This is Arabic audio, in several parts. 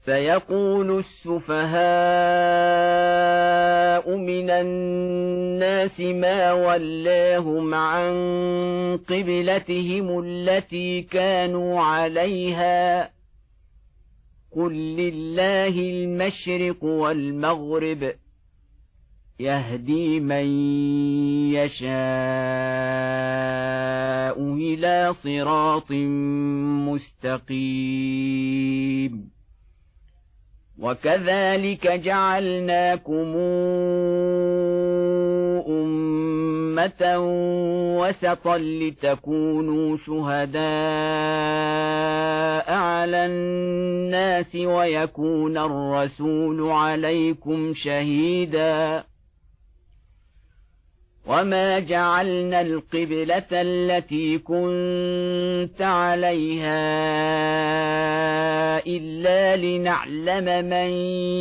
سيقول السفهاء من الناس ما ولاهم عن قبلتهم التي كانوا عليها قل لله المشرق والمغرب يهدي من يشاء إلى صراط مستقيم وكذلك جعلناكم أمة وسطا لتكونوا شهداء على الناس ويكون الرسول عليكم شهيدا وما جعلنا القبلة التي كنت عليها إلا لنعلم من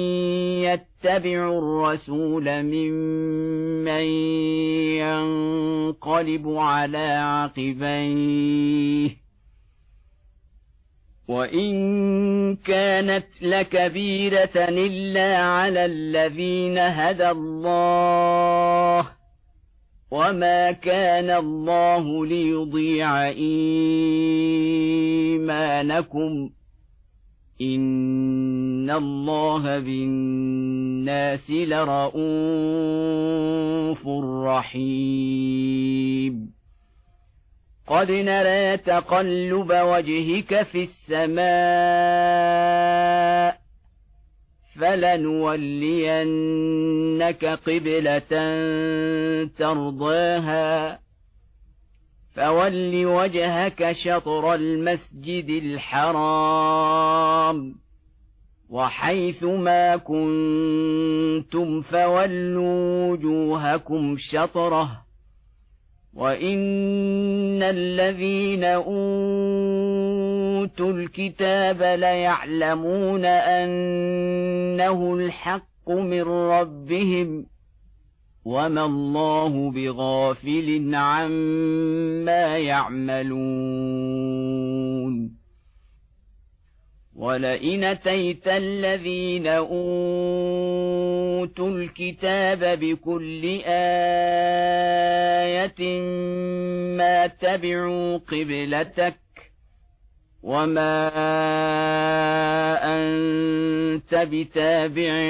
يتبع الرسول ممن ينقلب على عقبيه وإن كانت لكبيرة إلا على الذين هدى الله وما كان الله ليضيع إيمانكم إن الله بالناس لرءوف رحيم قد نرى تقلب وجهك في السماء فلنولينك قبلة ترضاها فول وجهك شطر المسجد الحرام وحيث ما كنتم فولوا وجوهكم شطره وإن الذين أوتوا الكتاب ليعلمون أنه الحق من ربهم وما الله بغافل عما يعملون ولئن أتيت الذين أوتوا الكتاب بكل آية ما تبعوا قبلتك وما أنت بتابع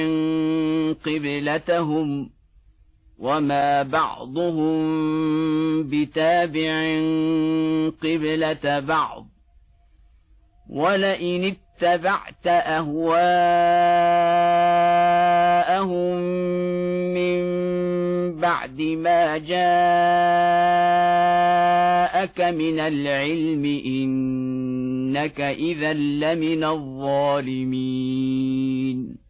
قبلتهم وما بعضهم بتابع قبلة بعض ولئن اتبعت أهواءهم من بعد ما جاءك من العلم إنك إذا لمن الظالمين